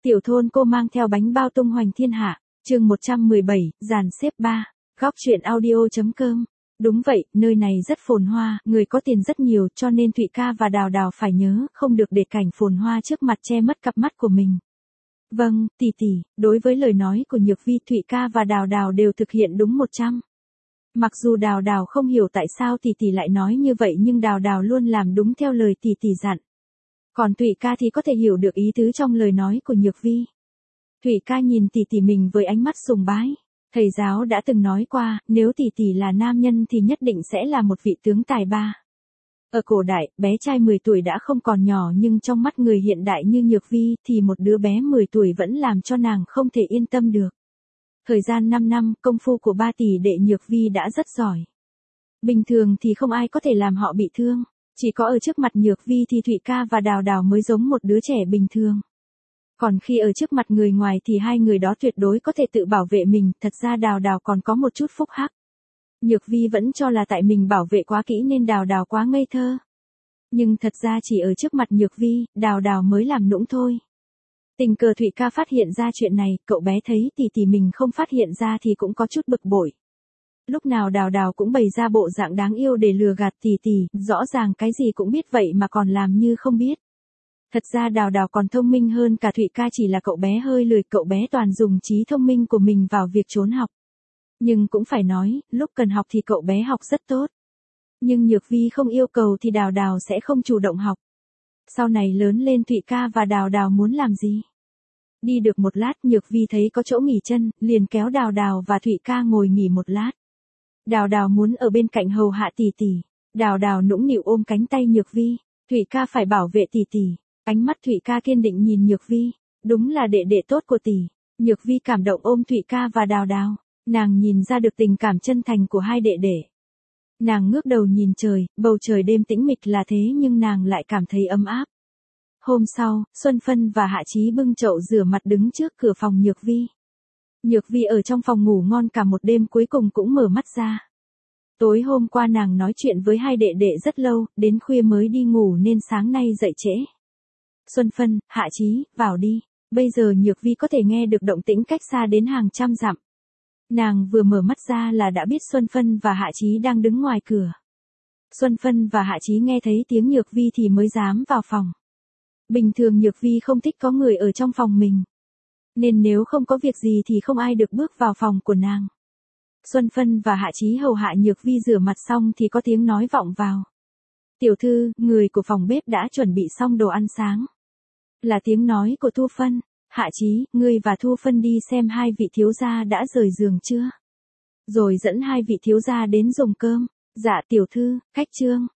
Tiểu thôn cô mang theo bánh bao tung hoành thiên hạ, chương 117, dàn xếp 3, góc truyện audio.com. Đúng vậy, nơi này rất phồn hoa, người có tiền rất nhiều cho nên Thụy ca và Đào Đào phải nhớ không được để cảnh phồn hoa trước mặt che mất cặp mắt của mình. Vâng, tỷ tỷ, đối với lời nói của Nhược Vi, Thụy ca và Đào Đào đều thực hiện đúng 100. Mặc dù Đào Đào không hiểu tại sao tỷ tỷ lại nói như vậy nhưng Đào Đào luôn làm đúng theo lời tỷ tỷ dặn. Còn Thụy ca thì có thể hiểu được ý tứ trong lời nói của Nhược Vi. Thụy ca nhìn tỷ tỷ mình với ánh mắt sùng bái. Thầy giáo đã từng nói qua, nếu tỷ tỷ là nam nhân thì nhất định sẽ là một vị tướng tài ba. Ở cổ đại, bé trai 10 tuổi đã không còn nhỏ nhưng trong mắt người hiện đại như Nhược Vi thì một đứa bé 10 tuổi vẫn làm cho nàng không thể yên tâm được. Thời gian 5 năm, công phu của ba tỷ đệ Nhược Vi đã rất giỏi. Bình thường thì không ai có thể làm họ bị thương. Chỉ có ở trước mặt Nhược Vi thì Thụy ca và Đào Đào mới giống một đứa trẻ bình thường. Còn khi ở trước mặt người ngoài thì hai người đó tuyệt đối có thể tự bảo vệ mình, thật ra Đào Đào còn có một chút phúc hắc. Nhược Vi vẫn cho là tại mình bảo vệ quá kỹ nên Đào Đào quá ngây thơ. Nhưng thật ra chỉ ở trước mặt Nhược Vi, Đào Đào mới làm nũng thôi. Tình cờ Thụy ca phát hiện ra chuyện này, cậu bé thấy tỷ tỷ mình không phát hiện ra thì cũng có chút bực bội. Lúc nào Đào Đào cũng bày ra bộ dạng đáng yêu để lừa gạt tỷ tỷ, rõ ràng cái gì cũng biết vậy mà còn làm như không biết. Thật ra Đào Đào còn thông minh hơn cả Thụy ca, chỉ là cậu bé hơi lười, cậu bé toàn dùng trí thông minh của mình vào việc trốn học. Nhưng cũng phải nói, lúc cần học thì cậu bé học rất tốt. Nhưng Nhược Vi không yêu cầu thì Đào Đào sẽ không chủ động học. Sau này lớn lên Thụy ca và Đào Đào muốn làm gì? Đi được một lát Nhược Vi thấy có chỗ nghỉ chân, liền kéo Đào Đào và Thụy ca ngồi nghỉ một lát. Đào Đào muốn ở bên cạnh hầu hạ tỷ tỷ. Đào Đào nũng nịu ôm cánh tay Nhược Vi. Thụy ca phải bảo vệ tỷ tỷ. Ánh mắt Thụy ca kiên định nhìn Nhược Vi. Đúng là đệ đệ tốt của tỷ. Nhược Vi cảm động ôm Thụy ca và Đào Đào. Nàng nhìn ra được tình cảm chân thành của hai đệ đệ. Nàng ngước đầu nhìn trời, bầu trời đêm tĩnh mịch là thế nhưng nàng lại cảm thấy ấm áp. Hôm sau, Xuân Phân và Hạ Chí bưng chậu rửa mặt đứng trước cửa phòng Nhược Vi. Nhược Vi ở trong phòng ngủ ngon cả một đêm cuối cùng cũng mở mắt ra. Tối hôm qua nàng nói chuyện với hai đệ đệ rất lâu, đến khuya mới đi ngủ nên sáng nay dậy trễ. Xuân Phân, Hạ Chí, vào đi. Bây giờ Nhược Vi có thể nghe được động tĩnh cách xa đến hàng trăm dặm. Nàng vừa mở mắt ra là đã biết Xuân Phân và Hạ Chí đang đứng ngoài cửa. Xuân Phân và Hạ Chí nghe thấy tiếng Nhược Vi thì mới dám vào phòng. Bình thường Nhược Vi không thích có người ở trong phòng mình. Nên nếu không có việc gì thì không ai được bước vào phòng của nàng. Xuân Phân và Hạ Chí hầu hạ Nhược Vi rửa mặt xong thì có tiếng nói vọng vào. Tiểu thư, người của phòng bếp đã chuẩn bị xong đồ ăn sáng. Là tiếng nói của Thu Phân. Hạ Chí, ngươi và Thu Phân đi xem hai vị thiếu gia đã rời giường chưa? Rồi dẫn hai vị thiếu gia đến dùng cơm. Dạ tiểu thư, khách trương.